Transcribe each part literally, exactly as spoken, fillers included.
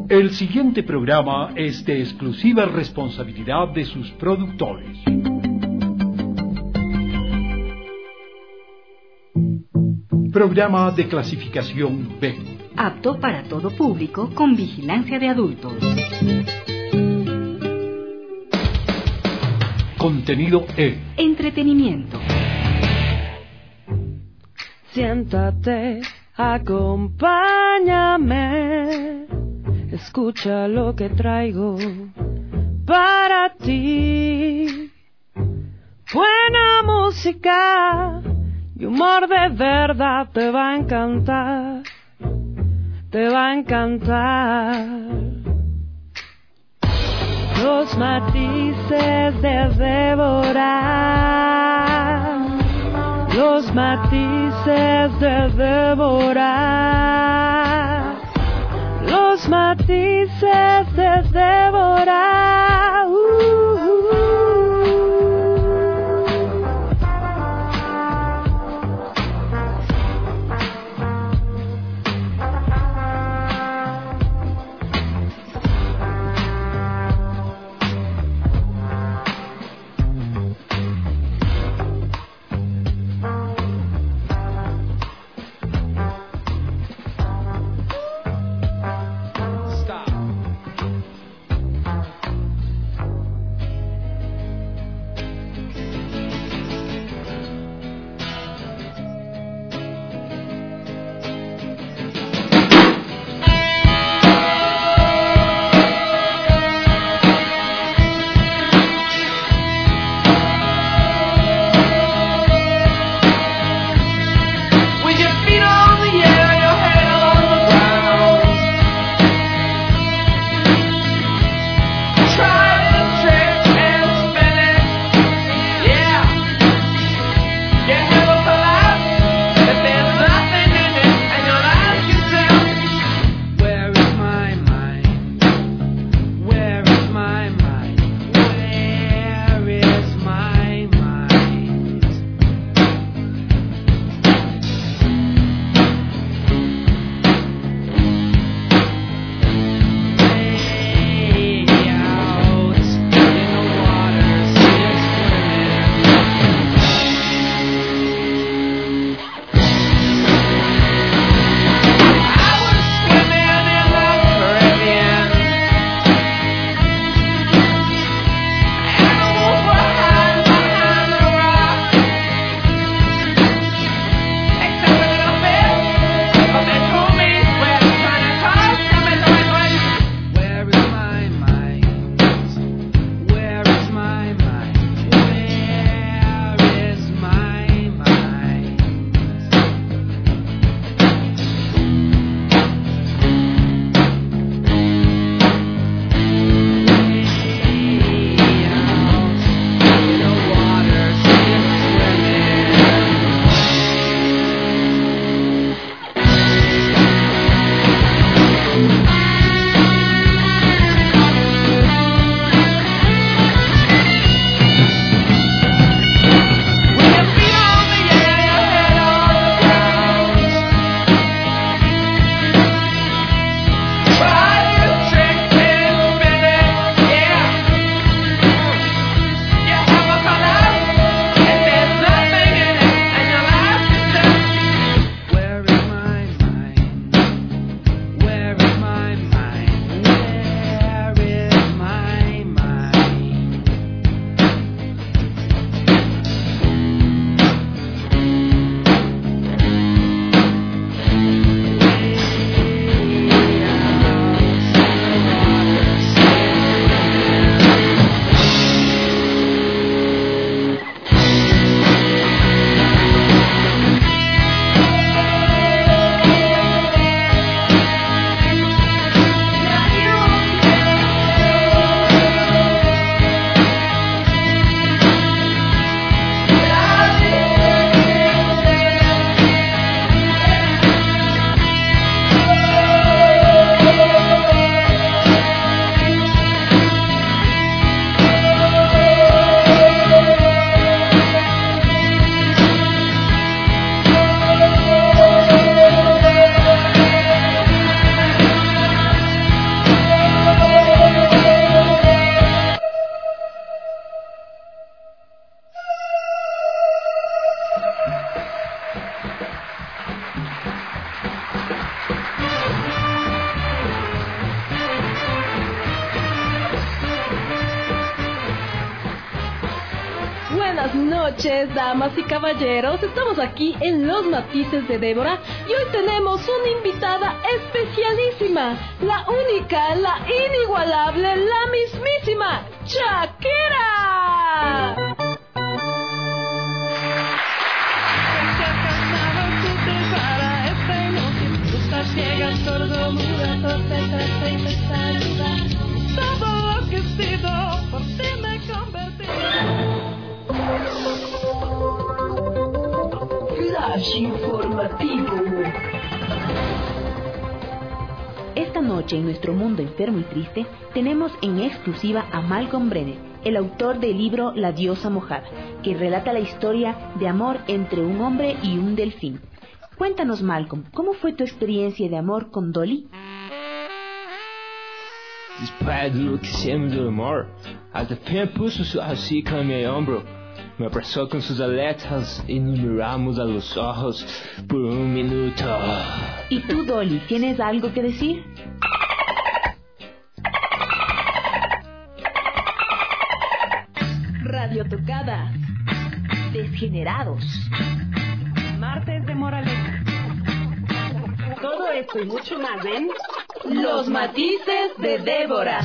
El siguiente programa es de exclusiva responsabilidad de sus productores. Programa de clasificación B. Apto para todo público con vigilancia de adultos. Contenido E. Entretenimiento. Siéntate, acompáñame, escucha lo que traigo para ti. Buena música y humor de verdad te va a encantar, te va a encantar. Los matices de devorar, los matices de devorar, los matices de devorar. Uh, uh. noches, damas y caballeros. Estamos aquí en Los Matices de Débora y hoy tenemos una invitada especialísima, la única, la inigualable, la mismísima Shakira. Ciega, sordo, muda, torpe, trata y mentalidad. Todo lo que he sido, por ti me he convertido. Flash informativo. Esta noche en nuestro mundo enfermo y triste tenemos en exclusiva a Malcolm Brenner, el autor del libro La diosa mojada, que relata la historia de amor entre un hombre y un delfín. Cuéntanos, Malcolm, ¿cómo fue tu experiencia de amor con Dolly? Después de lo que hicimos del amor, el delfín puso su hocico en mi hombro, me abrazó con sus aletas y nos miramos a los ojos por un minuto. ¿Y tú, Dolly, tienes algo que decir? Radio Tocada. Desgenerados. Martes de moraleja. Todo esto y mucho más en Los Matices de Débora.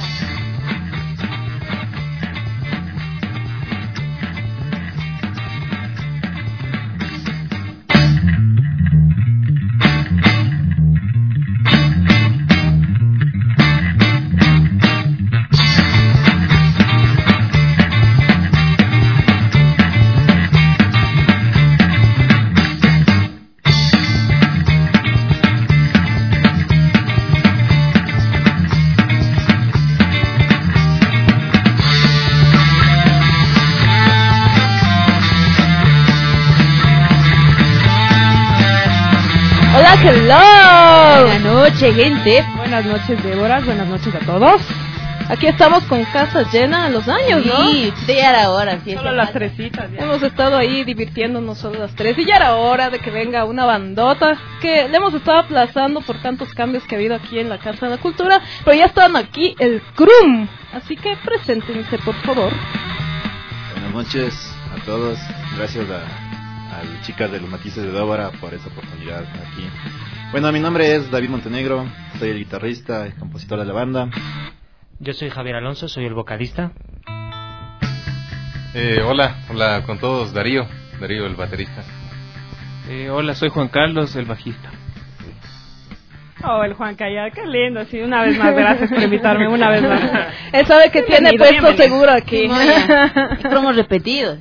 Hello. Buenas noches, gente. Buenas noches, Débora. Buenas noches a todos. Aquí estamos con casa llena a los años, ¿no? Sí, ya era hora. Sí, solo las tresitas. Ya. Hemos estado ahí divirtiéndonos solo las tres y ya era hora de que venga una bandota que le hemos estado aplazando por tantos cambios que ha habido aquí en la Casa de la Cultura, pero ya están aquí el Crum. Así que preséntense, por favor. Buenas noches a todos. Gracias a... a las chicas de Los Matices de Débora por esta oportunidad aquí. Bueno, mi nombre es David Montenegro, soy el guitarrista y compositor de la banda. Yo soy Javier Alonso, soy el vocalista. Eh, hola, hola con todos, Darío, Darío el baterista. Eh, hola, soy Juan Carlos, el bajista. Oh, el Juan Callada, qué lindo, sí, una vez más, gracias por invitarme, una vez más. Él sabe que tiene puesto seguro aquí. Promos repetidos.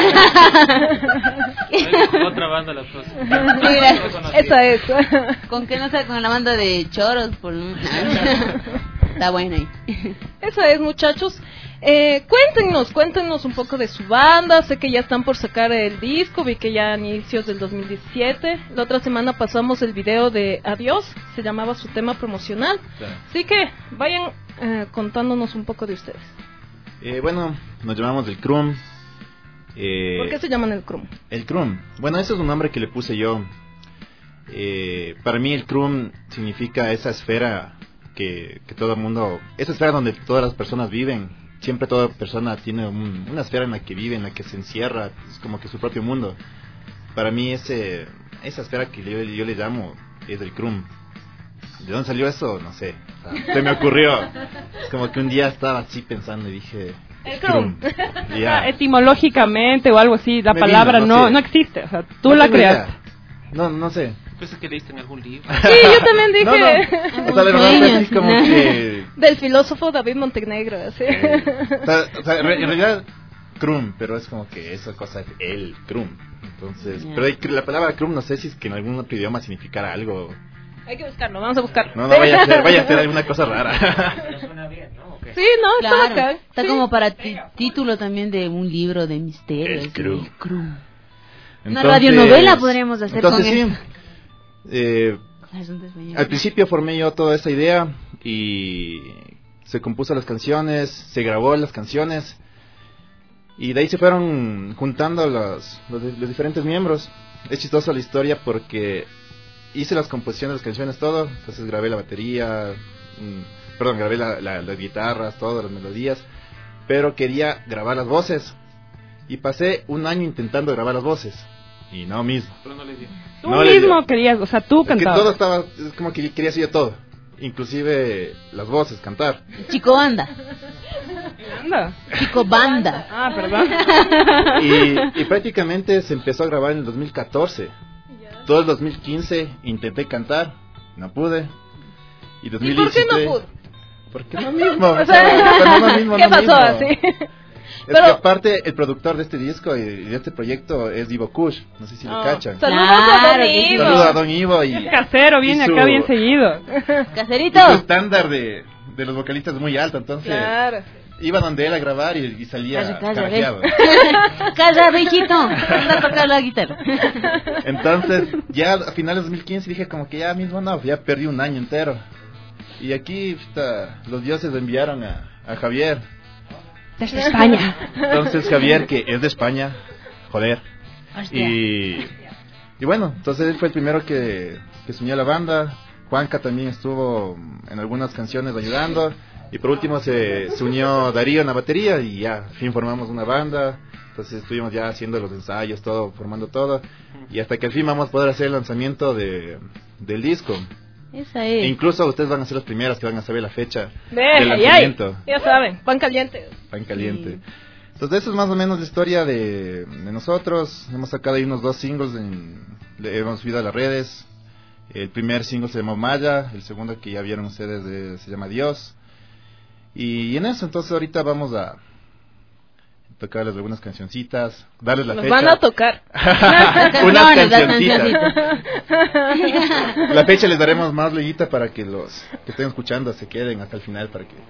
Otra banda las cosas. Mira, esa es. ¿Con qué no sé? Con la banda de choros. Por... Está bueno ahí. Esa es, muchachos. Eh, cuéntenos, cuéntenos un poco de su banda. Sé que ya están por sacar el disco, vi que ya a inicios del dos mil diecisiete. La otra semana pasamos el video de Adiós, se llamaba su tema promocional. Claro. Así que vayan eh, contándonos un poco de ustedes. Eh, bueno, nos llamamos el Crum. Eh, ¿Por qué se llaman el Crum? El Crum. Bueno, ese es un nombre que le puse yo. Eh, para mí el Crum significa esa esfera que, que todo el mundo... Esa esfera donde todas las personas viven. Siempre toda persona tiene un, una esfera en la que vive, en la que se encierra, es como que su propio mundo. Para mí ese esa esfera que yo, yo le llamo es el Crum. ¿De dónde salió eso? No sé. O sea, se me ocurrió. Es como que un día estaba así pensando y dije... El Crum. Ya. Etimológicamente o algo así, la Me palabra vino, no no, sé. no existe, o sea, tú No la tengo creaste. idea. No, no sé. Pensé que leíste en algún libro. Sí, yo también dije. No, no. O sea, de verdad fue así como que... Del filósofo David Montenegro, así. Eh, o sea, o sea, en realidad Crum, pero es como que esa cosa es el Crum. Entonces, Yeah. pero hay- la palabra Crum no sé si es que en algún otro idioma significara algo. Hay que buscarlo, vamos a buscarlo. No, no vaya a ser, vaya a ser alguna cosa rara. Suena bien, ¿no? ¿O qué? Sí, no, está Claro, bacán. está Sí. como para ti- título también de un libro de misterios. El Crum. El Crum. Una Entonces- radionovela podríamos hacer entonces, con sí, eso. eh, Asunto español. al principio formé yo toda esa idea y se compuso las canciones, se grabó las canciones y de ahí se fueron juntando los, los, los diferentes miembros. Es chistosa la historia porque hice las composiciones, las canciones, todo. Entonces grabé la batería, mmm, perdón, grabé la, la, las guitarras, todas las melodías, pero quería grabar las voces. Y pasé un año intentando grabar las voces. Y no mismo. Pero no le dio. Tú No le mismo dio. querías, o sea, tú Es que cantabas. todo estaba, es como que quería hacer yo todo. Inclusive las voces, cantar. Chico banda. Anda. Chico banda. Ah, perdón. Y, y prácticamente se empezó a grabar en el dos mil catorce. Todo el dos mil quince intenté cantar, no pude. Y ¿Y por qué no dos mil dieciséis, pudo? Porque no mismo. O o sea, sea, pero no mismo, ¿Qué no pasó mismo. así? Es Pero- que aparte el productor de este disco y de este proyecto es Ivo Kush, no sé si Oh, le cachan. Saludos a Claro Don que sí. Ivo. Saludos a Don Ivo y, Es casero, viene y su- acá bien seguido. y Caserito. su estándar de, de los vocalistas es muy alto, entonces Claro. iba donde él a grabar y, y salía Calla, calla, carajeado. Calla, bichito. Anda a tocar la guitarra. Entonces, ya a finales de dos mil quince dije como que ya mismo no, ya perdí un año entero. Y aquí puta, los dioses enviaron a, a Javier. Desde España. Entonces Javier, que es de España, joder. Hostia. Y, y bueno, entonces él fue el primero que, que se unió a la banda. Juanca también estuvo en algunas canciones ayudando. Y por último se, se unió Darío en la batería y ya, al fin formamos una banda. Entonces estuvimos ya haciendo los ensayos, todo, formando todo. Y hasta que al fin vamos a poder hacer el lanzamiento de, del disco. Esa E es. incluso ustedes van a ser los primeros que van a saber la fecha Ve, del ay, ay. lanzamiento. Ya saben, pan caliente. Pan caliente. Entonces eso es más o menos la historia de, de nosotros. Hemos sacado ahí unos dos singles, en, le hemos subido a las redes. El primer single se llamó Maya, el segundo que ya vieron ustedes de- se llama Dios. Y, y en eso, entonces ahorita vamos a tocarles algunas cancioncitas, darles la Nos fecha. van a tocar. Unas Canciones, las cancioncitas. cancioncitas. La fecha les daremos más leyita para que los que estén escuchando se queden hasta el final para que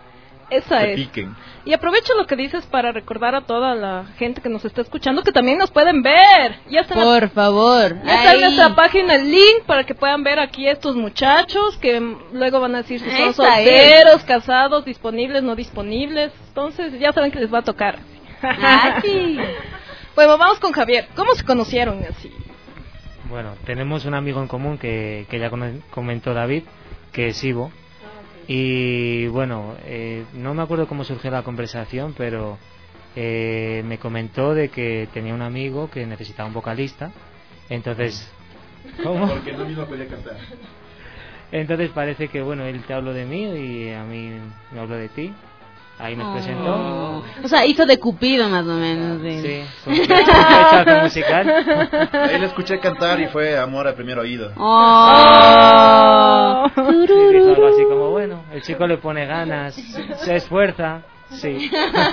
Esa se es. piquen. Y aprovecho lo que dices para recordar a toda la gente que nos está escuchando que también nos pueden ver. Ya está en, la- Por favor. ya está en Ahí. nuestra página el link para que puedan ver aquí estos muchachos que mm, luego van a decir si son Esa solteros, casados, disponibles, no disponibles. Entonces ya saben que les va a tocar. Ah, sí. Bueno, vamos con Javier. ¿Cómo se conocieron así? Bueno, tenemos un amigo en común que, que ya cono- comentó David, que es Ivo. Y bueno, eh, no me acuerdo cómo surgió la conversación, pero eh, me comentó de que tenía un amigo que necesitaba un vocalista. Entonces, ¿cómo? Porque no mismo podía cantar. Entonces parece que, bueno, él te habló de mí y a mí me habló de ti. Ahí nos presentó. Oh. O sea, hizo de Cupido más o menos. de- Sí, con flechazo musical. Ahí le escuché cantar y fue amor a primer oído. Oh. Y dijo algo así como, bueno, el chico le pone ganas, se esfuerza, sí.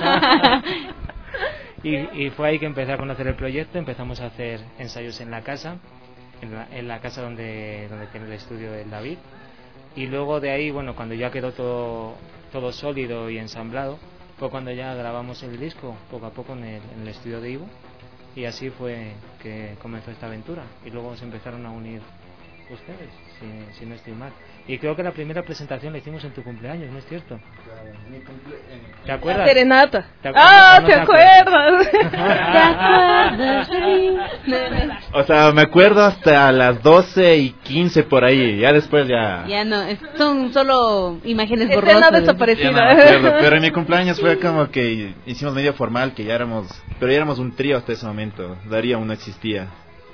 y, y fue ahí que empecé a conocer el proyecto, empezamos a hacer ensayos en la casa, en la, en la casa donde, donde tiene el estudio del David. Y luego de ahí, bueno, cuando ya quedó todo, todo sólido y ensamblado, fue cuando ya grabamos el disco, poco a poco en el, en el estudio de Ivo. Y así fue que comenzó esta aventura. Y luego se empezaron a unir ustedes, si, si no estoy mal. Y creo que la primera presentación la hicimos en tu cumpleaños, ¿no es cierto? ¿Te La acuerdas? serenata. ¿Te acu- Ah, no ¿te te acuerdas? ¿Te acuerdas de mí? O sea, me acuerdo hasta las doce y quince por ahí. Ya después ya. Ya no, es- son solo imágenes Escena borrosas. Ya no desaparecida. me acuerdo, pero en mi cumpleaños fue como que hicimos medio formal, que ya éramos, pero ya éramos un trío hasta ese momento. Darío aún no existía.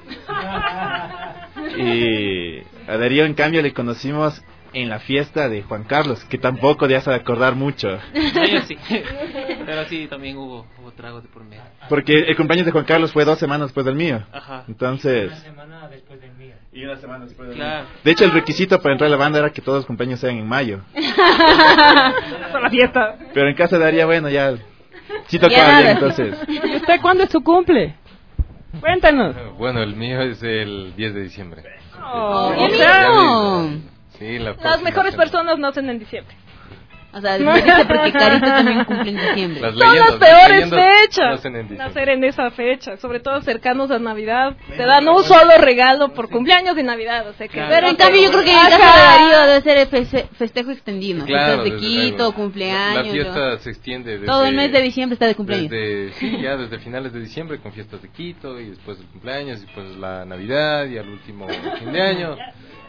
Y a Darío en cambio le conocimos en la fiesta de Juan Carlos, que tampoco te has de acordar mucho. Ellos sí. Pero sí, también hubo, hubo tragos de por medio. Porque el cumpleaños de Juan Carlos fue dos semanas después del mío. Ajá. Entonces... Una semana después del mío. Y una semana después del Claro. mío. De hecho, el requisito para entrar a la banda era que todos los cumpleaños sean en mayo. Para la fiesta. Pero en casa de Daría, bueno, ya... Sí Ya tocaba nada. bien, entonces... ¿Y usted cuándo es su cumple? Cuéntanos. Bueno, el mío es el diez de diciembre. Oh, ¡Ya o sea, mismo! Sí, la Las próxima mejores semana. personas nacen en diciembre. O sea, me dice porque Carito también cumple en diciembre. Las Son las leyendas, peores leyendas fechas. nacen en diciembre. Nacer en esa fecha, sobre todo cercanos a Navidad. Te dan un solo regalo por cumpleaños y Navidad. O sea que Pero en cambio yo creo que en Ajá. casa de Darío debe ser el feste- festejo extendido. Claro, Fiestas de desde Quito, luego. cumpleaños. La ¿no? fiesta se extiende desde... Todo el mes de diciembre está de cumpleaños. Desde, sí, ya desde finales de diciembre con fiestas de Quito y después el cumpleaños y después la Navidad y al último fin de año.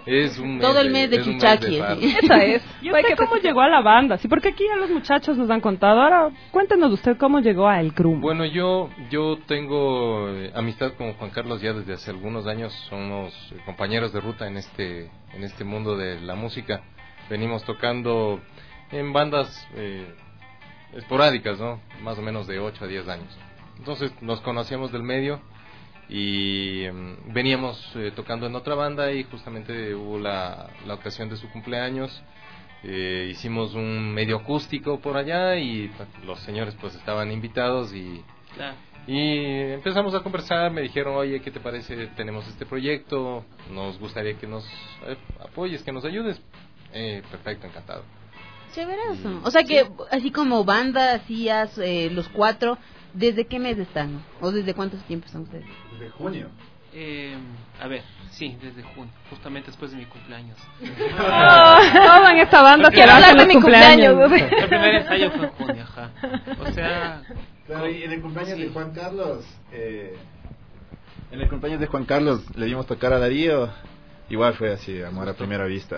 Es un mes Todo el mes de es un chuchaqui. mes de Esa es. ¿Y usted cómo llegó a la banda? Sí, porque aquí ya los muchachos nos han contado. Ahora, cuéntenos usted cómo llegó a El Crum. Bueno, yo yo tengo eh, amistad con Juan Carlos ya desde hace algunos años. Somos eh, compañeros de ruta en este en este mundo de la música. Venimos tocando en bandas eh, esporádicas, ¿no? Más o menos de ocho a diez años. Entonces nos conocíamos del medio y eh, veníamos eh, tocando en otra banda y justamente hubo la, la ocasión de su cumpleaños. Eh, hicimos un medio acústico por allá y los señores pues estaban invitados y, Claro. y empezamos a conversar. Me dijeron, oye, ¿qué te parece? Tenemos este proyecto, nos gustaría que nos eh, apoyes, que nos ayudes. Eh, perfecto, encantado. Chéverazo. O sea que, así como banda, hacías eh, los cuatro, ¿desde qué mes están? ¿O desde cuántos tiempos están ustedes? Desde junio. Eh, a ver, sí, desde junio, justamente después de mi cumpleaños. Oh, todo en esta banda Porque que lo hablas hacen de los mi cumpleaños. cumpleaños. El primer ensayo fue en junio, ajá. O sea... Claro, y en el cumpleaños sí. de Juan Carlos, eh, en el cumpleaños de Juan Carlos le dimos tocar a Darío. Igual fue así, amor a primera vista.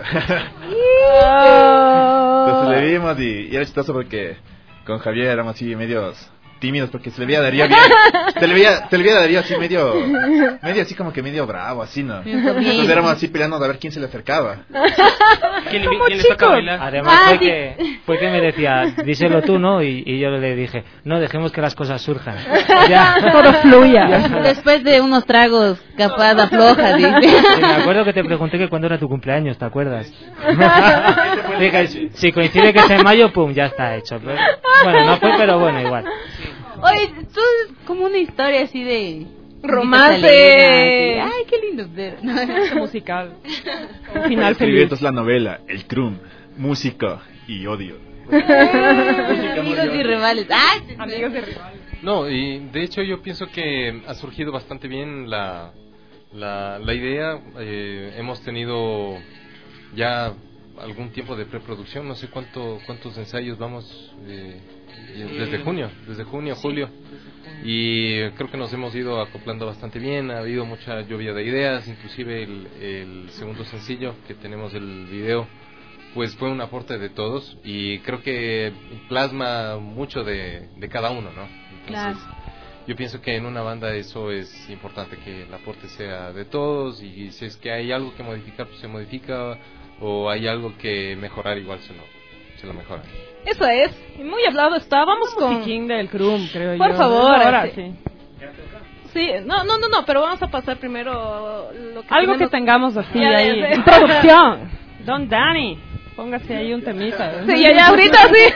Entonces le vimos y, y era chistoso porque con Javier éramos así medios tímidos porque se le veía a Darío bien, se le veía, se le veía a Darío así medio, medio así como que medio bravo, así, ¿no? Entonces éramos así peleando a ver quién se le acercaba. ¿Quién le, quién le toca bailar? Además Ah, fue, sí. que, fue que me decía, díselo tú, ¿no? Y, y yo le dije, no, dejemos que las cosas surjan. Ya. Todo fluya. Después de unos tragos, capaz afloja, dice. Sí, me acuerdo que te pregunté que cuándo era tu cumpleaños, ¿te acuerdas? Dije, si coincide que es en mayo, pum, ya está hecho. Pero, bueno, no fue, pero bueno, igual. Oye, tú es como una historia así de... Romance. Alegre, así. Ay, qué lindo. ver. Musical. Un final Escribió feliz. entonces la novela, El Crum, música y odio. Amigos y rivales. Ay, Amigos de rivales. No, y de hecho yo pienso que ha surgido bastante bien la, la, la idea. Eh, hemos tenido ya algún tiempo de preproducción, no sé cuánto cuántos ensayos vamos eh, desde junio, desde junio, julio. Y creo que nos hemos ido acoplando bastante bien, ha habido mucha lluvia de ideas, inclusive el, el segundo sencillo que tenemos, el video, pues fue un aporte de todos y creo que plasma mucho de, de cada uno, ¿no? Entonces, Claro. yo pienso que en una banda eso es importante, que el aporte sea de todos y si es que hay algo que modificar, pues se modifica, o hay algo que mejorar, igual se lo, se lo mejora. Eso es. Y muy hablado está. Vamos con... Musiquín del Crum, creo Por yo. favor, Ahora este. sí. Sí, no, no, no, no, pero vamos a pasar primero lo que Algo que tenemos. tengamos así Ya, ahí. ya sé. En producción. Don Dani, póngase ahí un temita. Sí, ya, ya, ahorita sí.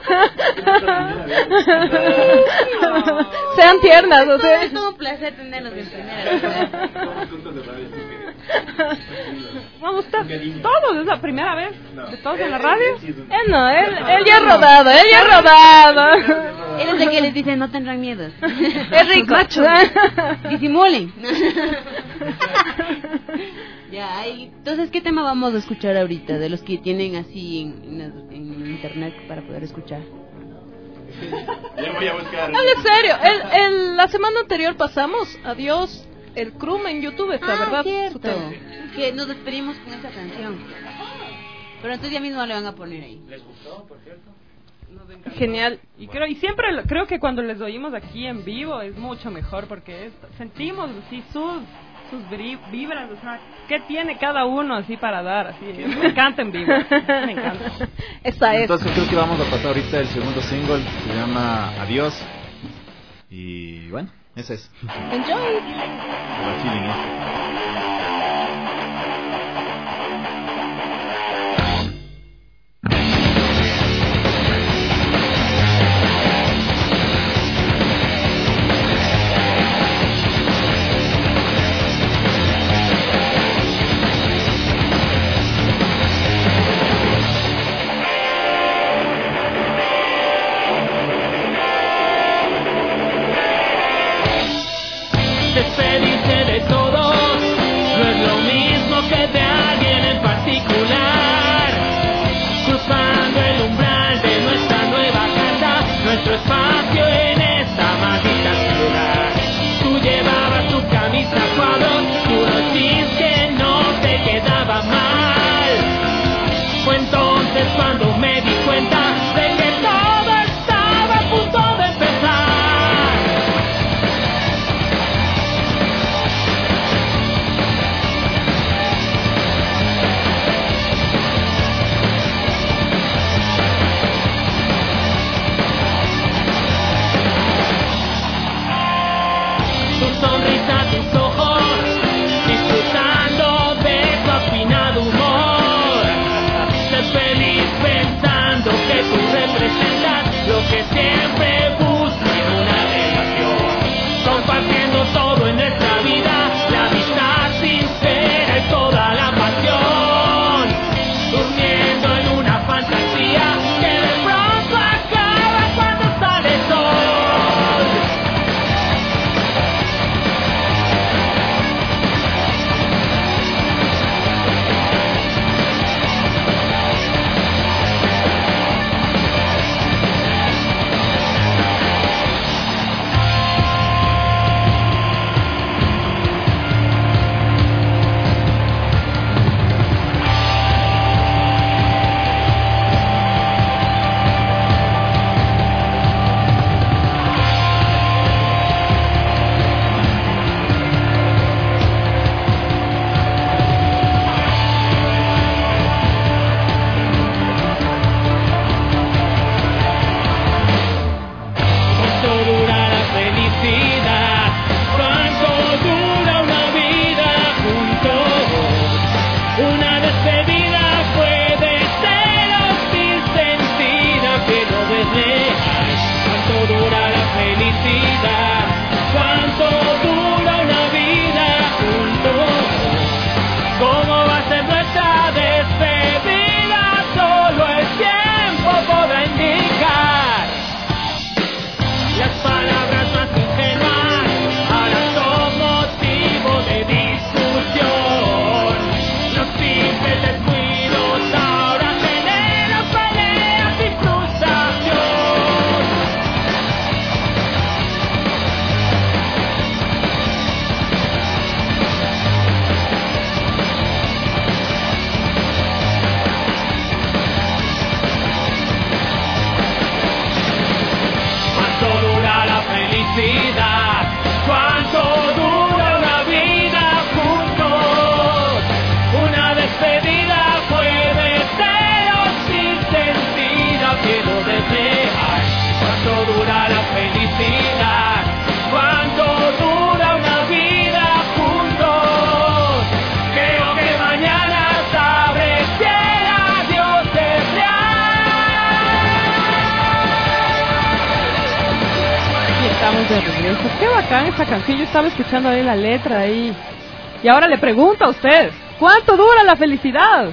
Sean tiernas, o sea. Es todo un placer tenerlos en primera. Vamos a estar todos, es la primera vez de todos en la radio. Él no, él, él ya ha rodado, él ya ha rodado. Él es el que les dice, no tendrán miedo. Es rico. Disimulen. Ya, ahí. Entonces, ¿qué tema vamos a escuchar ahorita? De los que tienen así en, en, las- en internet para poder escuchar. Ya voy a buscar. Habla en serio. El, el, la semana anterior pasamos Adiós, el Crum en YouTube está, Ah, ¿verdad? cierto. Su tema. Que nos despedimos con esa canción. Pero entonces ya mismo le van a poner ahí. Genial. Y creo y siempre lo- creo que cuando les oímos aquí en vivo es mucho mejor porque es- sentimos así sus sus bri- vibras, o sea, qué tiene cada uno así para dar, así. Me encanta en vivo. Me encanta. Esa es. Entonces creo que vamos a pasar ahorita el segundo single, se llama Adiós. Y bueno, ese es. Enjoy. El feeling, ¿eh? Despedirse de todos Fue entonces cuando me di cuenta de que todo estaba a punto de empezar. Tu sonrisa, tus ojos, disfrutando de tu afinado humor. Sé feliz pensando que tú representas lo que siempre busco en una relación. Compartiendo todo en nuestra vida, la amistad sincera y toda la pasión. Durmiendo en una fantasía que de pronto acaba cuando sale el sol. De regreso. Qué bacán esta canción, yo estaba escuchando ahí la letra ahí. Y ahora le pregunto a usted, ¿cuánto dura la felicidad?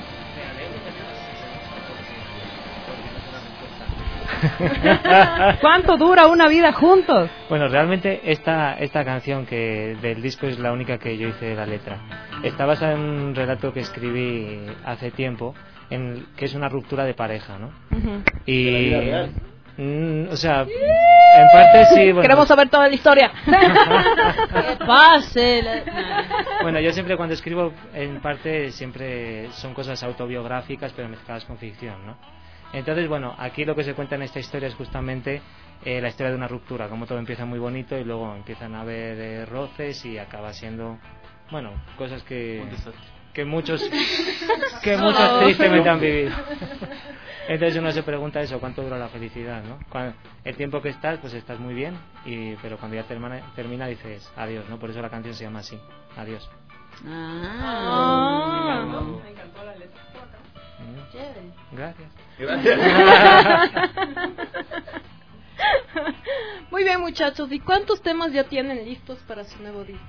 ¿Cuánto dura una vida juntos? Bueno, realmente esta esta canción que del disco es la única que yo hice la letra. Está basada en un relato que escribí hace tiempo, en que es una ruptura de pareja, ¿no? Uh-huh. Y Mm, o sea, en parte sí. Bueno. Queremos saber toda la historia. Que pase. Bueno, yo siempre cuando escribo, en parte siempre son cosas autobiográficas, pero mezcladas con ficción, ¿no? Entonces, bueno, aquí lo que se cuenta en esta historia es justamente eh, la historia de una ruptura, como todo empieza muy bonito y luego empiezan a haber eh, roces y acaba siendo, bueno, cosas que que muchos que muchos tristemente han vivido. Entonces uno se pregunta eso, ¿cuánto dura la felicidad, no? Cuando, el tiempo que estás, pues estás muy bien, y pero cuando ya termina, termina dices adiós, ¿no? Por eso la canción se llama así, adiós. Ah, ah. Me encantó la letra. Mm. Gracias. Gracias. Muy bien, muchachos, ¿y cuántos temas ya tienen listos para su nuevo disco?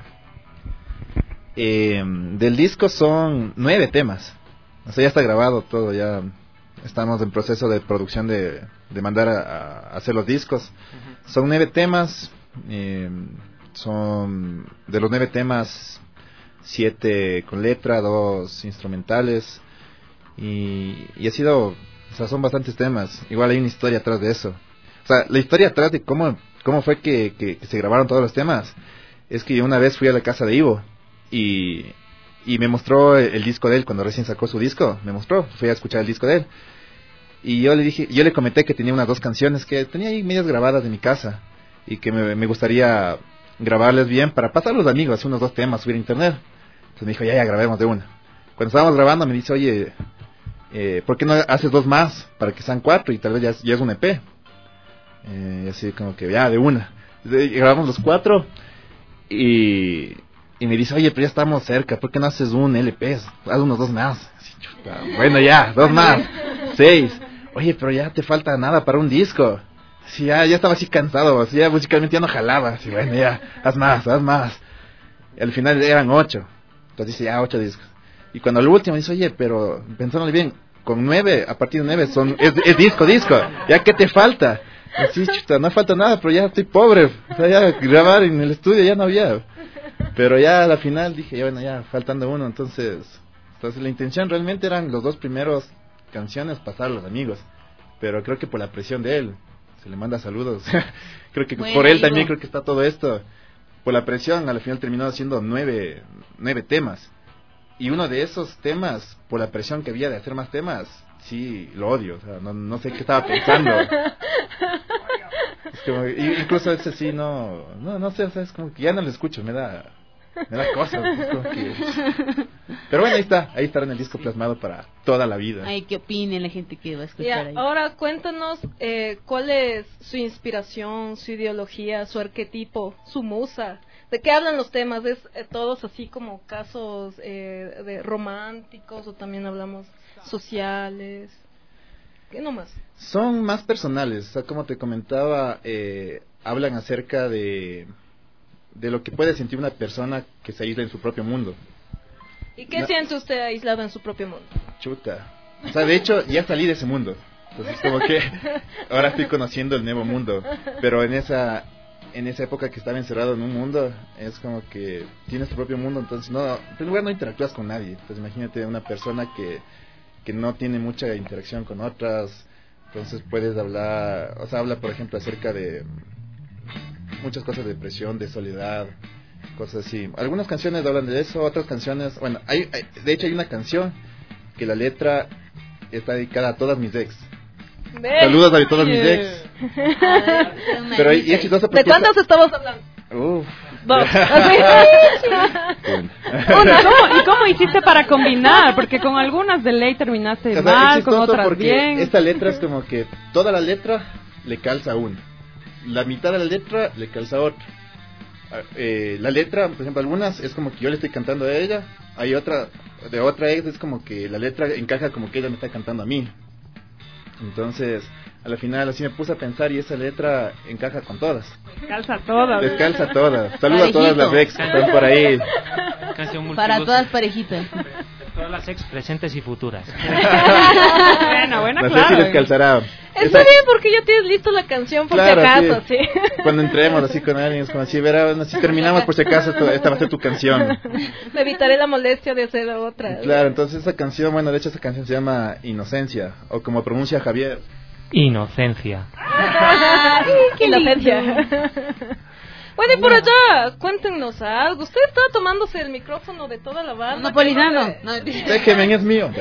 Eh, del disco son nueve temas, o sea, ya está grabado todo, ya estamos en proceso de producción de, de mandar a, a hacer los discos. Uh-huh. Son nueve temas, eh, son de los nueve temas, siete con letra, dos instrumentales, y, y ha sido, o sea, son bastantes temas. Igual hay una historia atrás de eso. O sea, la historia atrás de cómo, cómo fue que, que, que se grabaron todos los temas, es que yo una vez fui a la casa de Ivo, y y me mostró el, el disco de él cuando recién sacó su disco, me mostró, fui a escuchar el disco de él. Y yo le dije, yo le comenté que tenía unas dos canciones que tenía ahí medias grabadas de mi casa y que me, me gustaría grabarles bien para pasar a los amigos, hacer unos dos temas, subir a internet. Entonces me dijo, ya, ya, grabemos de una. Cuando estábamos grabando me dice, oye, eh, ¿por qué no haces dos más para que sean cuatro y tal vez ya, ya es un E P? Eh, así como que ya, de una. Entonces, grabamos los cuatro y, y me dice, oye, pero ya estamos cerca, ¿por qué no haces un L P? Haz unos dos más. Así, chuta, bueno, ya, dos más, seis. Oye, pero ya te falta nada para un disco. Sí, ya, ya estaba así cansado, así ya musicalmente ya no jalaba. Así, bueno, ya, haz más, haz más. Y al final eran ocho. Entonces dice, ya, ocho discos. Y cuando al último dice, oye, pero pensándole bien, con nueve, a partir de nueve son, es, es disco, disco. ¿Ya qué te falta? Así, chuta, no falta nada, pero ya estoy pobre. O sea, ya grabar en el estudio ya no había. Pero ya a la final dije, ya, bueno, ya, faltando uno. Entonces, entonces la intención realmente eran los dos primeros canciones pasar a los amigos, pero creo que por la presión de él, se le manda saludos, creo que bueno, por él también creo que está todo esto, por la presión al final terminó haciendo nueve, nueve temas, y uno de esos temas, por la presión que había de hacer más temas, sí, lo odio, o sea, no, no sé qué estaba pensando. Es como, incluso ese sí, no, no, no sé, o sea, es como que ya no lo escucho, me da... Me da cosas, es como que... Pero bueno, ahí está, ahí estará en el disco plasmado para toda la vida. Ay, ¿qué opine la gente que va a escuchar yeah, ahí? Ahora cuéntanos eh, cuál es su inspiración, su ideología, su arquetipo, su musa. ¿De qué hablan los temas? ¿Es eh, todos así como casos eh, de románticos o también hablamos sociales? ¿Qué nomás? Son más personales, o sea, como te comentaba, eh, hablan acerca de... de lo que puede sentir una persona que se aísla en su propio mundo. ¿Y qué no, siente usted aislado en su propio mundo? Chuta. O sea, de hecho, ya salí de ese mundo. Entonces, como que ahora estoy conociendo el nuevo mundo. Pero en esa en esa época que estaba encerrado en un mundo, es como que tienes tu propio mundo, entonces no, en primer lugar no interactúas con nadie. Entonces, imagínate una persona que, que no tiene mucha interacción con otras. Entonces, puedes hablar, o sea, habla, por ejemplo, acerca de muchas cosas de depresión, de soledad, cosas así. Algunas canciones hablan de eso, otras canciones, bueno, hay, hay de hecho hay una canción que la letra está dedicada a todas mis ex. ¿Ves? Saludos a todas mis ex. Pero y es chistoso porque ¿de cuántos esta... estamos hablando? Uf. Dos. Una, ¿cómo, ¿Y cómo hiciste para combinar? Porque con algunas de ley terminaste o sea, mal, con otras bien. Esta letra es como que toda la letra le calza a uno. La mitad de la letra le calza a otro. Eh, la letra, por ejemplo, algunas es como que yo le estoy cantando a ella. Hay otra, de otra ex es como que la letra encaja como que ella me está cantando a mí. Entonces, a la final así me puse a pensar y esa letra encaja con todas. Calza todas. Les calza todas. Saludos a todas las ex que están por ahí. Para todas parejitas. Todas las ex presentes y futuras. Bueno, buena, no claro. sé si les calzará. Está Esa... bien porque ya tienes listo la canción por claro, si acaso, sí. sí. Cuando entremos así con alguien, es como así, verá, bueno, si terminamos por si acaso, esta va a ser tu canción. Me evitaré la molestia de hacer otra. Claro, entonces esa canción, bueno, de hecho esa canción se llama Inocencia, o como pronuncia Javier. Inocencia. ¡Qué inocencia! Bueno, y por allá, cuéntenos algo. Usted estaba tomándose el micrófono de toda la banda. Monopolizando. No, déjeme, es mío.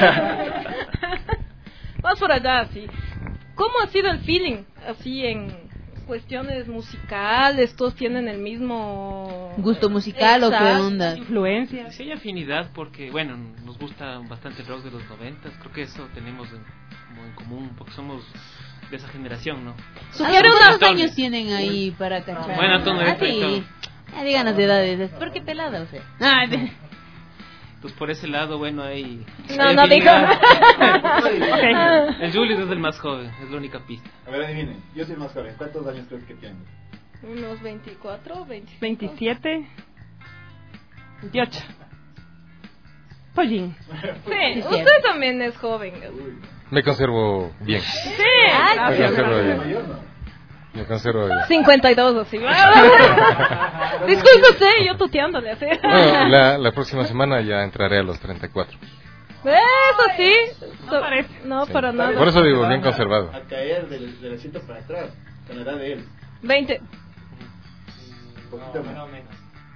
Vamos por allá, sí. ¿Cómo ha sido el feeling? Así en cuestiones musicales, todos tienen el mismo gusto musical. Exacto. ¿O qué onda? Influencia. Sí, hay afinidad porque, bueno, nos gusta bastante el rock de los noventas. Creo que eso tenemos en, como en común porque somos de esa generación, ¿no? Sugiero ¿Cuántos años tienen ahí para cachar? Bueno, Antonio, ah, sí. Ya díganos de edades. ¿Por qué pelada usted? Ah, pues por ese lado, bueno, hay... No, hay no dijo. Okay. El Julius es el más joven, es la única pista. A ver, adivinen, yo soy el más joven. ¿Cuántos años creo que tienen? Unos veinticuatro, veinticinco. veintisiete, veintiocho. Pollín. Sí, usted también es joven. Me conservo bien. Sí, ah, me conservo bien. Me conservo bien. cincuenta y dos, así. Disculpe usted, yo tuteándole así. Bueno, la, la próxima semana ya entraré a los treinta y cuatro. Eso sí. No parece. No, sí. para nada. Por eso digo, bien conservado. A caer del, del asiento para atrás, con la edad de él. veinte. Un poquito no, más.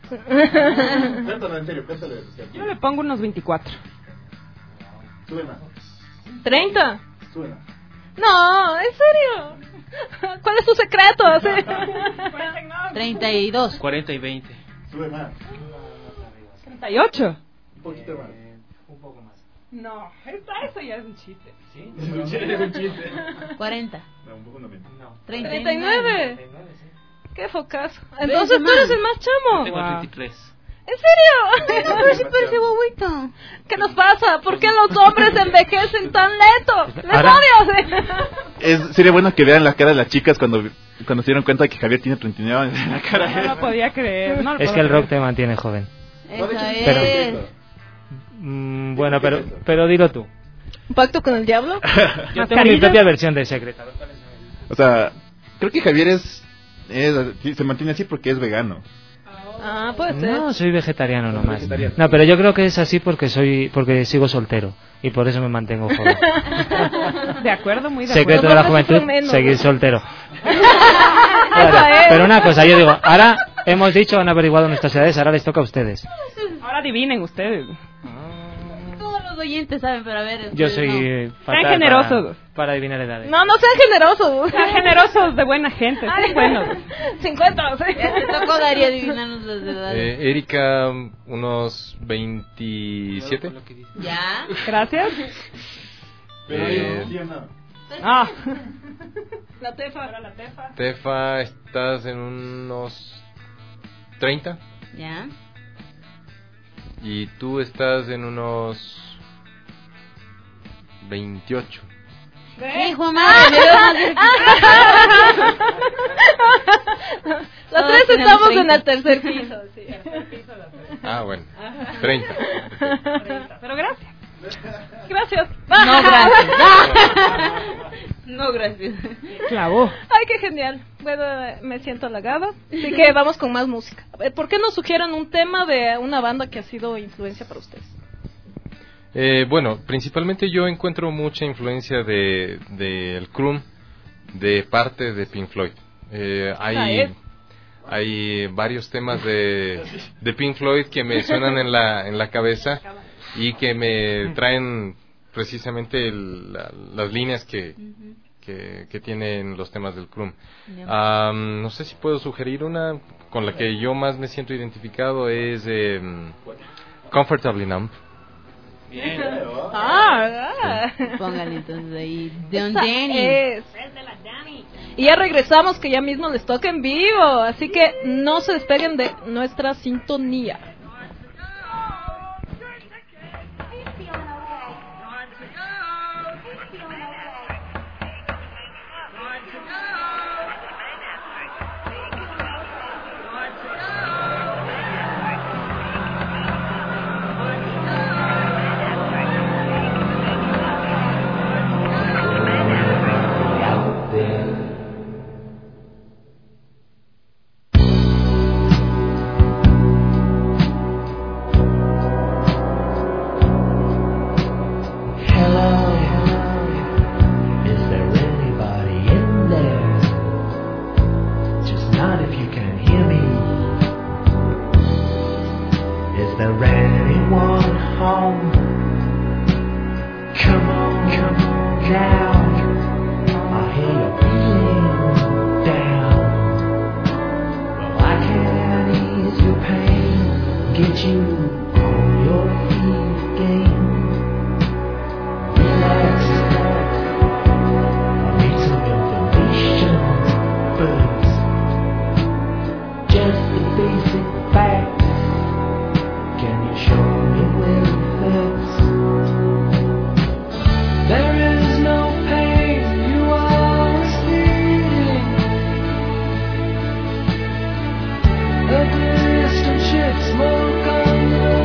Cuéntalo en serio, cuéntalo. Yo le pongo unos veinticuatro. Sube más. ¿treinta? Sube más. No, en serio. ¿Cuál es tu secreto? treinta y dos. cuarenta y veinte. Sube más. treinta y ocho. Un poquito más. Un poco más. No, esta, eso ya es un chiste. ¿Sí? Es un chiste, es un chiste. cuarenta. No, un poco no menos. No. treinta y ¿treinta y nueve? treinta y nueve, sí. Qué focazo. Entonces tú más. eres el más chamo. Tengo Wow. treinta y tres. ¿En serio? No, pero sí parece guaguito. ¿Qué nos pasa? ¿Por qué los hombres envejecen tan lento? ¡Les Ahora- odio! Es, sería bueno que vean la cara de las chicas cuando, cuando se dieron cuenta de que Javier tiene treinta y nueve años en la cara. No lo podía creer. No lo Es puedo que el rock creer. te mantiene joven. Eso Pero- es. Mm, bueno, pero pero dilo tú. ¿Un pacto con el diablo? Yo tengo mi ¿Mascarilla? propia versión de Secret. A ver, ¿cuál es? O sea, creo que Javier es, es sí, se mantiene así porque es vegano. Ah, puede ser. No, soy vegetariano nomás. Vegetariano. No, pero yo creo que es así porque soy porque sigo soltero y por eso me mantengo joven. De acuerdo, muy de Secreto acuerdo. de la Los hombres juventud, sufren menos. seguir soltero. Eso Claro, es. pero una cosa, yo digo, ahora hemos dicho, han averiguado nuestras edades, ahora les toca a ustedes. Ahora adivinen ustedes. Todos los oyentes saben, pero a ver. Yo ustedes soy no. eh, fatal Sean generosos. para, para adivinar edades. No, no sean generosos. Sean generosos, de buena gente. Ay, Sean buenos. cincuenta. Sí. Ya te tocó, Darío, adivinarnos las edades. Eh, Erika, unos veintisiete. Lo que dice. ¿Ya? Gracias. Pero Eh, sí o no. Ah. La tefa. Ahora la tefa. Tefa, estás en unos treinta. ¿Ya? Y tú estás en unos veintiocho. Hijo de madre, me veo más cerquita. Las Todos tres tenemos estamos en treinta. el tercer piso. Sí. Ah, bueno. treinta. Pero gracias. Gracias. No, gracias. No, gracias. Clavó. Ay, qué genial. Bueno, me siento halagada. Así que vamos con más música. A ver, ¿por qué nos sugieren un tema de una banda que ha sido influencia para ustedes? Eh, bueno, principalmente yo encuentro mucha influencia de del crunk de parte de Pink Floyd. Eh, Ah, hay es. hay varios temas de, de Pink Floyd que me suenan en la en la cabeza y que me traen precisamente el- la- las líneas que, que que tienen los temas del crunk. Ya. Am, no sé si puedo sugerir una con la que yo más me siento identificado es eh, Comfortably Numb. Ah, ah. Póngale entonces ahí. Don Esa Danny. es. Y ya regresamos, que ya mismo les toca en vivo. Así que no se despeguen de nuestra sintonía. Is there anybody in there? Just not if you can hear me. Is there anyone home? Come on, come on down. I hear you're feeling down. Well, I can ease your pain, get you on your feet again. Relax, I need some information first. Just the basic facts. Can you show me where it hurts? There is no pain, you are stealing. A distant ship, smoke on the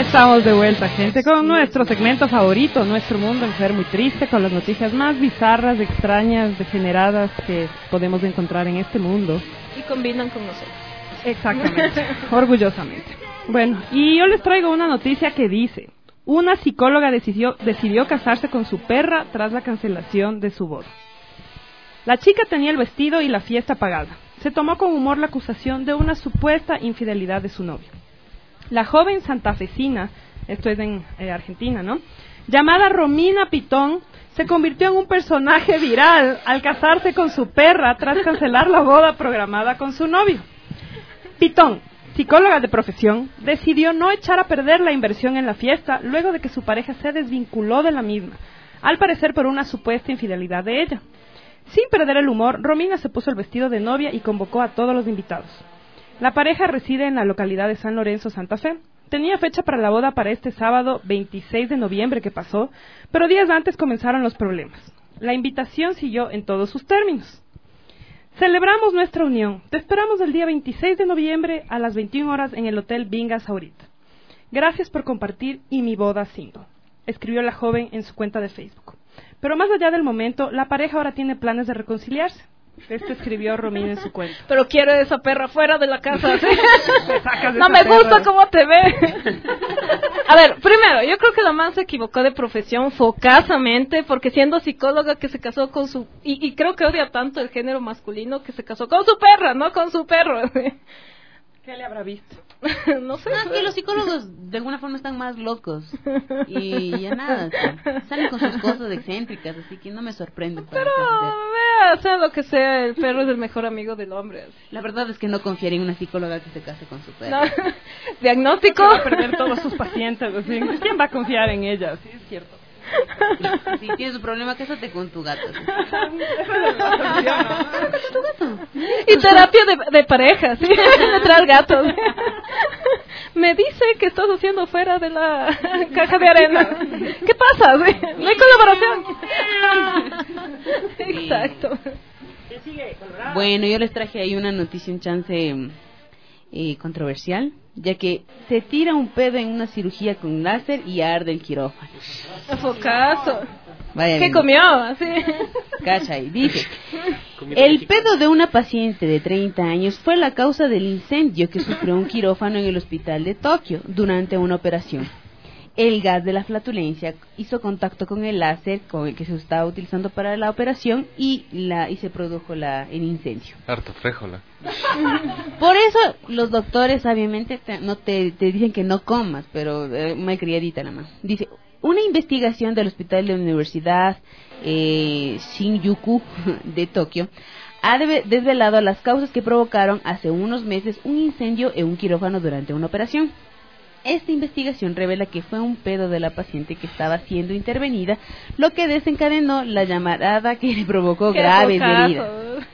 Estamos de vuelta, gente, con nuestro segmento favorito, Nuestro Mundo Enfermo y Triste, con las noticias más bizarras, extrañas, degeneradas que podemos encontrar en este mundo. Y combinan con nosotros. Exactamente, orgullosamente. Bueno, y yo les traigo una noticia que dice: una psicóloga decidió, decidió casarse con su perra tras la cancelación de su boda. La chica tenía el vestido y la fiesta pagada. Se tomó con humor la acusación de una supuesta infidelidad de su novio. La joven santafesina, esto es en eh, Argentina, ¿no?, llamada Romina Pitón, se convirtió en un personaje viral al casarse con su perra tras cancelar la boda programada con su novio. Pitón, psicóloga de profesión, decidió no echar a perder la inversión en la fiesta luego de que su pareja se desvinculó de la misma, al parecer por una supuesta infidelidad de ella. Sin perder el humor, Romina se puso el vestido de novia y convocó a todos los invitados. La pareja reside en la localidad de San Lorenzo, Santa Fe. Tenía fecha para la boda para este sábado veintiséis de noviembre que pasó, pero días antes comenzaron los problemas. La invitación siguió en todos sus términos. Celebramos nuestra unión. Te esperamos el día veintiséis de noviembre a las veintiuna horas en el Hotel Vinga Saurita. Gracias por compartir y mi boda single, escribió la joven en su cuenta de Facebook. Pero más allá del momento, la pareja ahora tiene planes de reconciliarse. Esto escribió Romina en su cuenta. Pero quiero esa perra fuera de la casa. ¿Sí? No me gusta perra. Cómo te ve. A ver, primero, yo creo que la man se equivocó de profesión focasamente, porque siendo psicóloga que se casó con su... Y, y creo que odia tanto el género masculino que se casó con su perra, no con su perro. ¿Qué le habrá visto? No sé. No, es que los psicólogos de alguna forma están más locos. Y ya nada, sí. Salen con sus cosas excéntricas, así que no me sorprende. Pero, vea, sea lo que sea, el perro es el mejor amigo del hombre. Así. La verdad es que no confiaría en una psicóloga que se case con su perro. No. Diagnóstico. Va a perder todos sus pacientes, así. ¿Quién va a confiar en ella? Sí, es cierto. Si tienes un problema, cásate con tu gato. ¿Sí? Y terapia de, de pareja, ¿sí? De traer gatos. Me dice que estás haciendo fuera de la caja de arena. ¿Qué pasa? ¿Sí? No hay colaboración. Exacto. Bueno, yo les traje ahí una noticia, un chance eh, controversial, ya que se tira un pedo en una cirugía con láser y arde el quirófano. Focazo. Vaya, ¿qué bien. Comió? ¿Sí? Cacha ahí, dice: el pedo de una paciente de treinta años fue la causa del incendio que sufrió un quirófano en el hospital de Tokio durante una operación. El gas de la flatulencia hizo contacto con el láser con el que se estaba utilizando para la operación y la y se produjo la el incendio. Harto fréjola. Por eso los doctores sabiamente te, no te, te dicen que no comas, pero eh, una criadita nada más. Dice: una investigación del hospital de la Universidad eh, Shinjuku de Tokio ha de, desvelado las causas que provocaron hace unos meses un incendio en un quirófano durante una operación. Esta investigación revela que fue un pedo de la paciente que estaba siendo intervenida, lo que desencadenó la llamarada que le provocó graves heridas.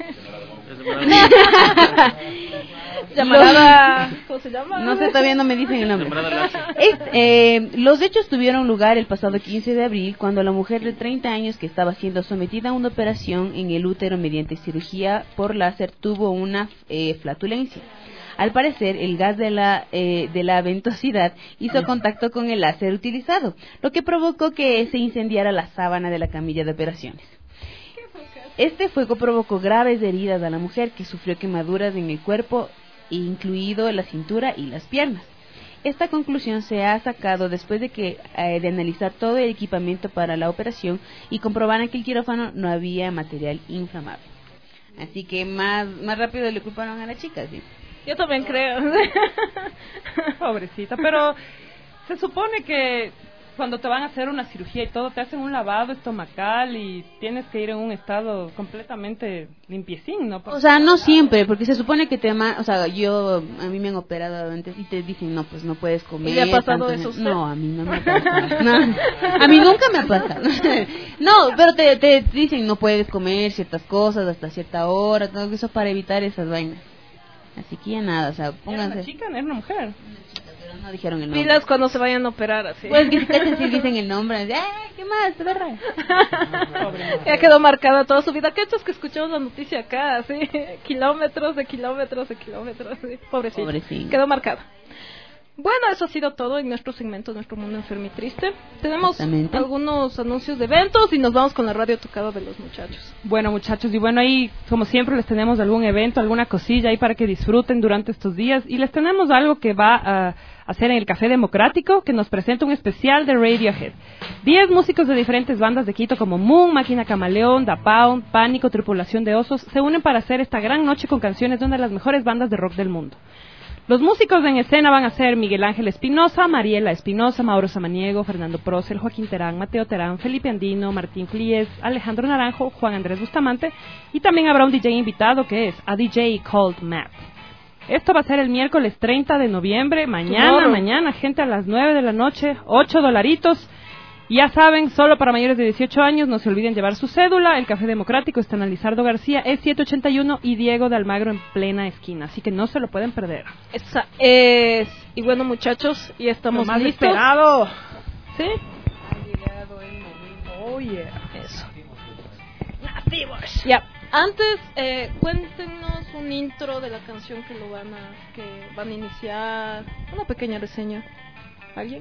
Llamarada, ¿cómo se llama? No sé, todavía no me dicen el nombre. Es, eh, los hechos tuvieron lugar el pasado quince de abril, cuando la mujer de treinta años que estaba siendo sometida a una operación en el útero mediante cirugía por láser tuvo una eh, flatulencia. Al parecer, el gas de la, eh, de la ventosidad hizo contacto con el láser utilizado, lo que provocó que se incendiara la sábana de la camilla de operaciones. Este fuego provocó graves heridas a la mujer, que sufrió quemaduras en el cuerpo, incluido la cintura y las piernas. Esta conclusión se ha sacado después de que eh, de analizar todo el equipamiento para la operación y comprobaran que el quirófano no había material inflamable. Así que más, más rápido le culparon a la chica, ¿sí? Yo también creo. Pobrecita, pero se supone que cuando te van a hacer una cirugía y todo, te hacen un lavado estomacal y tienes que ir en un estado completamente limpiecín, ¿no? Porque... O sea, no siempre, porque se supone que te... Ma- o sea, yo... A mí me han operado antes y te dicen, no, pues no puedes comer. ¿Y le ha pasado tanto... eso a usted? No, a mí no me ha pasado. No, a mí nunca me ha pasado. No, pero te, te dicen, no puedes comer ciertas cosas hasta cierta hora, todo eso para evitar esas vainas. Así que ya nada, o sea, pónganse... ¿Era una chica? ¿Era una mujer? Una chica, pero no dijeron el nombre. Pilas cuando se vayan a operar, así. Pues que si casi sí dicen el nombre, ¡ay, qué más, perra! Ya quedó marcada toda su vida. ¿Qué hecho es que escuchamos la noticia acá, así? Kilómetros de kilómetros de kilómetros, así. Pobrecito. Pobrecito. Quedó marcada. Bueno, eso ha sido todo en nuestro segmento, nuestro mundo enfermo y triste. Tenemos algunos anuncios de eventos y nos vamos con la radio tocada de los muchachos. Bueno, muchachos, y bueno, ahí como siempre les tenemos algún evento, alguna cosilla ahí para que disfruten durante estos días. Y les tenemos algo que va a hacer en el Café Democrático, que nos presenta un especial de Radiohead. Diez músicos de diferentes bandas de Quito como Moon, Máquina Camaleón, Da Pound, Pánico, Tripulación de Osos, se unen para hacer esta gran noche con canciones de una de las mejores bandas de rock del mundo. Los músicos en escena van a ser Miguel Ángel Espinosa, Mariela Espinosa, Mauro Samaniego, Fernando Procel, Joaquín Terán, Mateo Terán, Felipe Andino, Martín Flies, Alejandro Naranjo, Juan Andrés Bustamante, y también habrá un D J invitado que es a D J called Matt. Esto va a ser el miércoles treinta de noviembre, mañana, Tomorrow. mañana, gente, a las nueve de la noche, ocho dolaritos. Ya saben, solo para mayores de dieciocho años, no se olviden llevar su cédula. El Café Democrático está en Lizardo García, es setecientos ochenta y uno, y Diego de Almagro en plena esquina, así que no se lo pueden perder. Esa es. Y bueno, muchachos, ya estamos lo más listos. esperado. ¿Sí? Ha llegado el momento. Oh, yeah. Eso. Nativos. Ya. Antes, eh, cuéntenos un intro de la canción que lo van a, que van a iniciar. Una pequeña reseña. ¿Alguien?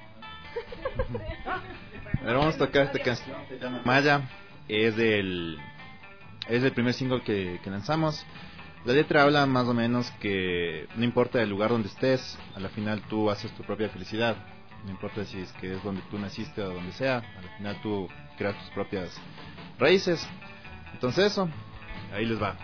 A ver, vamos a tocar esta canción, se llama Maya, es del es el primer single que, que lanzamos. La letra habla más o menos que no importa el lugar donde estés, a la final tú haces tu propia felicidad, no importa si es que es donde tú naciste o donde sea, a la final tú creas tus propias raíces. Entonces eso, ahí les va.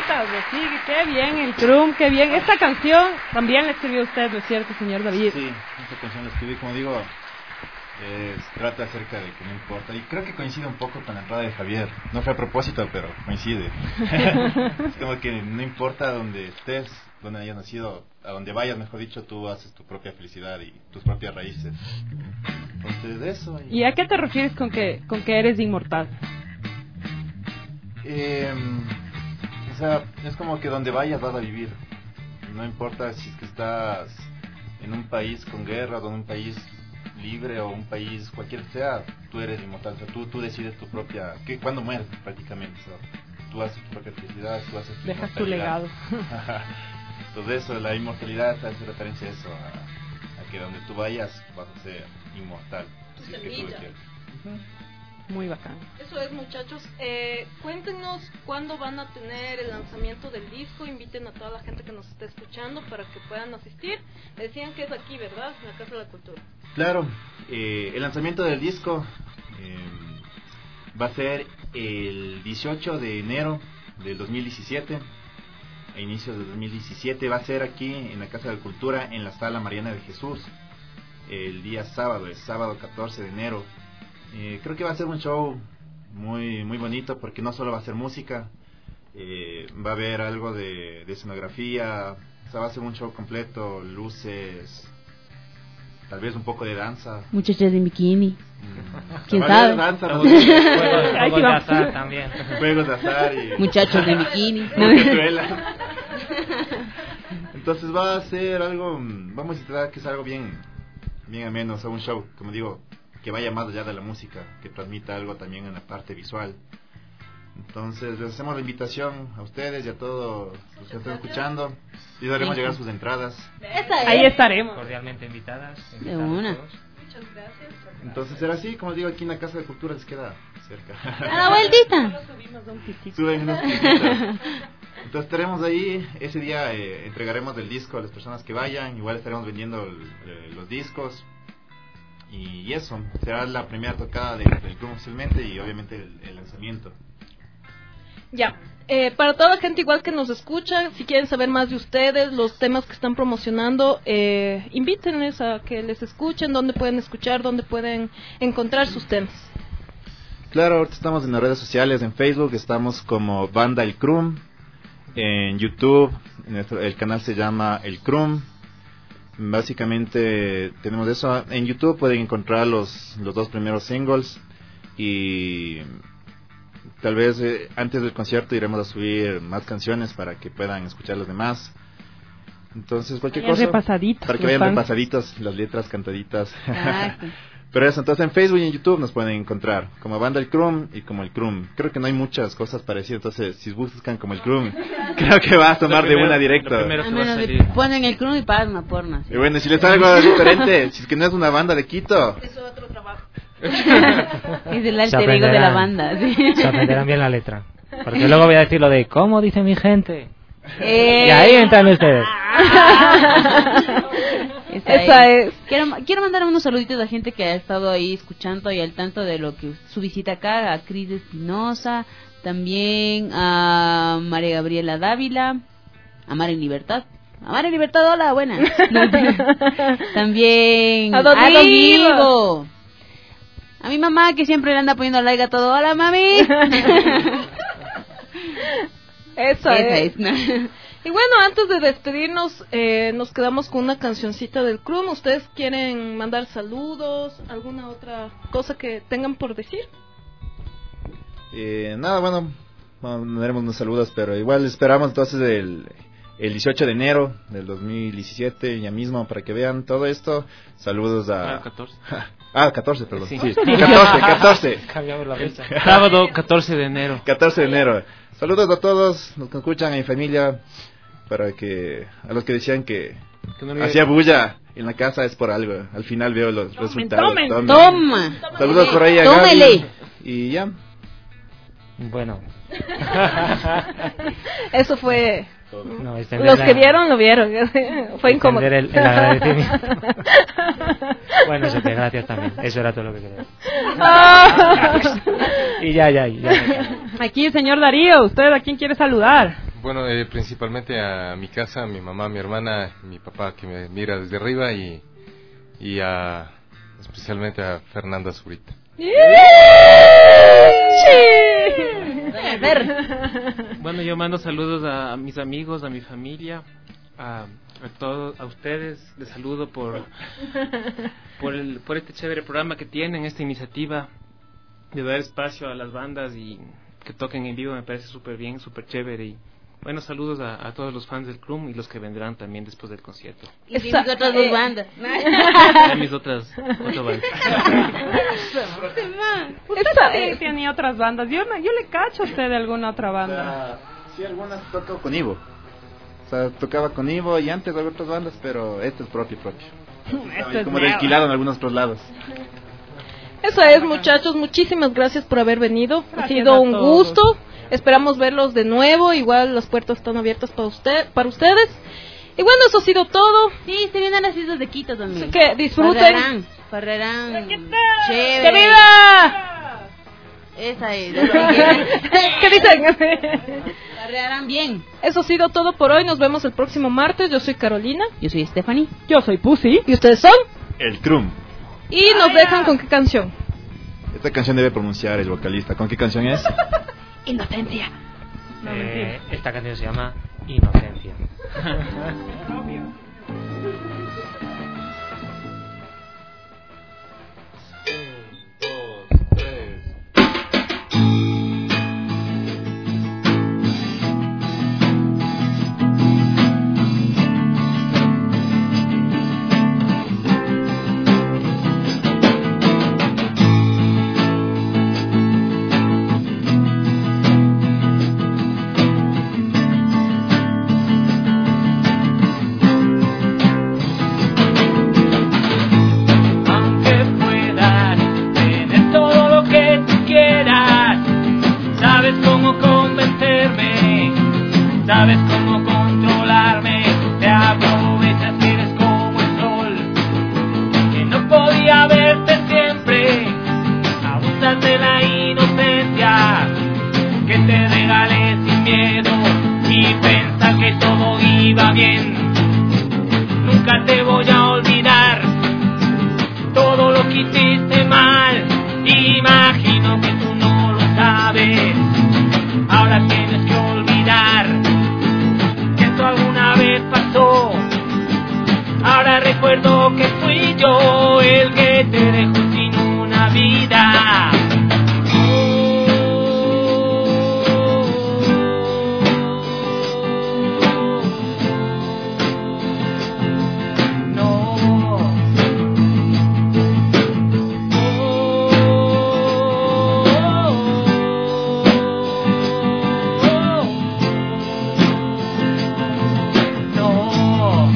bonitas, sí, qué bien el Crum, qué bien. Esta canción también la escribió usted, ¿no es cierto, señor David? Sí, esta canción la escribí, como digo, eh, trata acerca de que no importa. Y creo que coincide un poco con la entrada de Javier. No fue a propósito, pero coincide. Es como que no importa donde estés, donde hayas nacido, a donde vayas, mejor dicho, tú haces tu propia felicidad y tus propias raíces. Entonces, de eso. ¿Y, ¿Y a qué te refieres con que, con que eres inmortal? Eh, o sea, es como que donde vayas vas a vivir. No importa si es que estás en un país con guerra o en un país libre o un país cualquier que sea, tú eres inmortal. O sea, tú, tú decides tu propia... que cuando mueres prácticamente. O sea, tú haces tu propia felicidad, tú haces tu dejas tu legado. Entonces eso, la inmortalidad hace referencia a eso, a, a que donde tú vayas vas a ser inmortal. Si es que tú lo quieres. Uh-huh. Muy bacán. Eso es, muchachos. Eh, cuéntenos cuándo van a tener el lanzamiento del disco. Inviten a toda la gente que nos esté escuchando para que puedan asistir. Decían que es aquí, ¿verdad? En la Casa de la Cultura. Claro. Eh, el lanzamiento del disco eh, va a ser el dieciocho de enero del dos mil diecisiete. A inicios del dos mil diecisiete. Va a ser aquí en la Casa de la Cultura, en la Sala Mariana de Jesús. El día sábado, el sábado catorce de enero. Eh, creo que va a ser un show muy muy bonito porque no solo va a ser música, eh, va a haber algo de, de escenografía, o sea, va a ser un show completo, luces, tal vez un poco de danza. Muchachas en bikini. Mm. ¿Quién sabe? Danza, ¿no? Juegos, juegos de azar también. Juegos de azar y... Muchachos de bikini. Entonces va a ser algo, vamos a intentar que sea algo bien, bien ameno, o sea, un show, como digo, que vaya más allá de la música, que transmita algo también en la parte visual. Entonces les hacemos la invitación a ustedes y a todos los que están escuchando y daremos sí. llegar sus entradas. Ahí estaremos. Cordialmente invitadas. De una. Muchas gracias. Entonces será así, como digo, aquí en la Casa de Cultura les queda cerca. A la vueltita. Suben unos pisitos. Entonces estaremos ahí, ese día eh, entregaremos el disco a las personas que vayan, igual estaremos vendiendo el, eh, los discos. Y eso, será la primera tocada del, del club oficialmente y obviamente el, el lanzamiento. Ya, eh, para toda la gente igual que nos escucha, si quieren saber más de ustedes, los temas que están promocionando, eh, invítenles a que les escuchen, dónde pueden escuchar, dónde pueden encontrar sus temas. Claro, ahorita estamos en las redes sociales, en Facebook estamos como Banda El Crum, en YouTube, nuestro, el canal se llama El Crum. Básicamente tenemos eso. En YouTube pueden encontrar los, los dos primeros singles y tal vez eh, antes del concierto iremos a subir más canciones para que puedan escuchar los demás. Entonces cualquier vayan cosa repasaditos, para que vayan repasaditas, las letras cantaditas. Ah, sí. Pero eso, entonces en Facebook y en YouTube nos pueden encontrar como Banda El Crum y como El Crum. Creo que no hay muchas cosas parecidas, entonces si buscan como El Crum, creo que va a tomar primero, de una directo. A menos de ponen El Crum y Pasma porno. Y bueno, si les sale algo diferente, si es que no es una banda de Quito. Eso es otro trabajo. Es el alter ego de la banda. ¿Sí? Se aprenderán bien la letra. Porque luego voy a decir lo de ¿cómo dice mi gente? Eh... Y ahí entran ustedes. Esa, Esa es. es. Quiero, quiero mandar unos saluditos a la gente que ha estado ahí escuchando y al tanto de lo que su visita acá, a Cris Espinosa, también a María Gabriela Dávila, a Mar en Libertad. A Mar en Libertad, hola, buenas. También a Don Diego. A mi mamá que siempre le anda poniendo like a todo. Hola, mami. Eso Esa es. es, ¿no? Y bueno, antes de despedirnos, eh, nos quedamos con una cancioncita del Crum. ¿Ustedes quieren mandar saludos? ¿Alguna otra cosa que tengan por decir? Eh, nada, bueno, mandaremos unos saludos, pero igual esperamos entonces el, el dieciocho de enero del dos mil diecisiete, ya mismo, para que vean todo esto. Saludos a... Ah, catorce. Ah, catorce, perdón. Sí. Sí, catorce, catorce. Cambiamos la fecha. Sábado catorce de enero. catorce de enero. Saludos a todos los que escuchan, a mi familia, para que a los que decían que, que no hacía bulla en la casa es por algo. Al final veo los tomen, resultados. Tomen, tomen. Toma. Saludos por ahí a Tómele. Gaby. Y ya. Bueno. Eso fue... No, los que vieron, lo vieron. Fue incómodo. El, el agradecimiento. Bueno, eso, gracias también. Eso era todo lo que quería. Oh. Y ya, ya, ya. Aquí el señor Darío, ¿usted a quién quiere saludar? Bueno, eh, principalmente a mi casa, a mi mamá, a mi hermana, mi papá que me mira desde arriba y, y a, especialmente a Fernanda Zurita. Bueno, yo mando saludos a, a mis amigos, a mi familia, a, a todos, a ustedes. Les saludo por por, el, por este chévere programa que tienen, esta iniciativa de dar espacio a las bandas y que toquen en vivo. Me parece súper bien, súper chévere. Y bueno, saludos a, a todos los fans del Crum y los que vendrán también después del concierto. Y mis otras dos bandas. A mis otras, otras bandas. Usted también tenía otras bandas. Yo, no- yo le cacho a usted de alguna otra banda. Sí, algunas toco con Ivo. O sea, tocaba con Ivo y antes había otras bandas, pero esto es propio, propio. Esto es Como nuevo. de alquilado en algunos otros lados. Eso es, muchachos, muchísimas gracias por haber venido. Ha Gracias sido a un todos. gusto. Esperamos verlos de nuevo. Igual las puertas están abiertas para usted, para ustedes. Y bueno, eso ha sido todo. Sí, se vienen las islas de Quito también. Que disfruten. Farrarán, farrarán. Chévere. ¡Querida! Esa es. ¿Qué dicen? Farrearán bien. Eso ha sido todo por hoy. Nos vemos el próximo martes. Yo soy Carolina. Yo soy Stephanie. Yo soy Pussy. ¿Y ustedes son? El Crum. Y nos dejan con qué canción. Esta canción debe pronunciar el vocalista. ¿Con qué canción es? Inocencia. Eh, esta canción se llama Inocencia. Aunque puedas tener todo lo que tú quieras, sabes cómo convencerme, sabes cómo controlarme, te aprovechas que eres como el sol, que no podía verte siempre, abusas de la inocencia, que te regalé sin miedo y pensar que todo iba bien, nunca te voy a olvidar. Todo lo que hiciste mal, imagino que tú no lo sabes. Ahora tienes que olvidar que esto alguna vez pasó. Ahora recuerdo que fui yo el que te dejó sin una vida. No. No.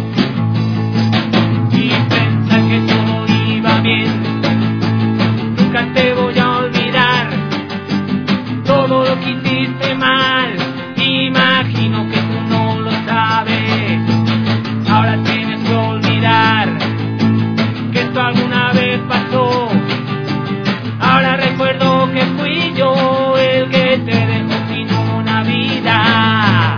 Y pensar que todo iba bien, nunca te voy a olvidar. Todo lo que hiciste mal, imagino que tú no lo sabes. Ahora tienes que olvidar que esto alguna vez pasó. Ahora recuerdo que fui yo el que te dejó sin una vida.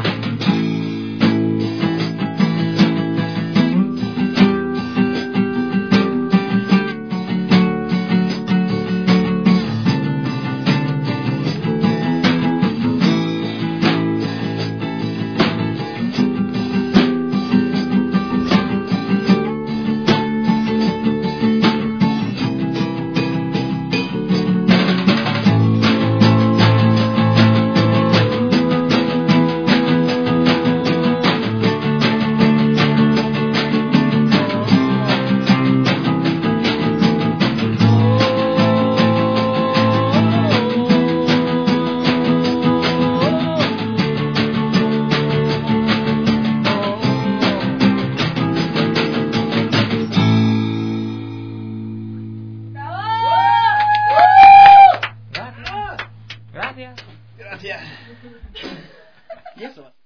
Gracias. Gracias. Y eso.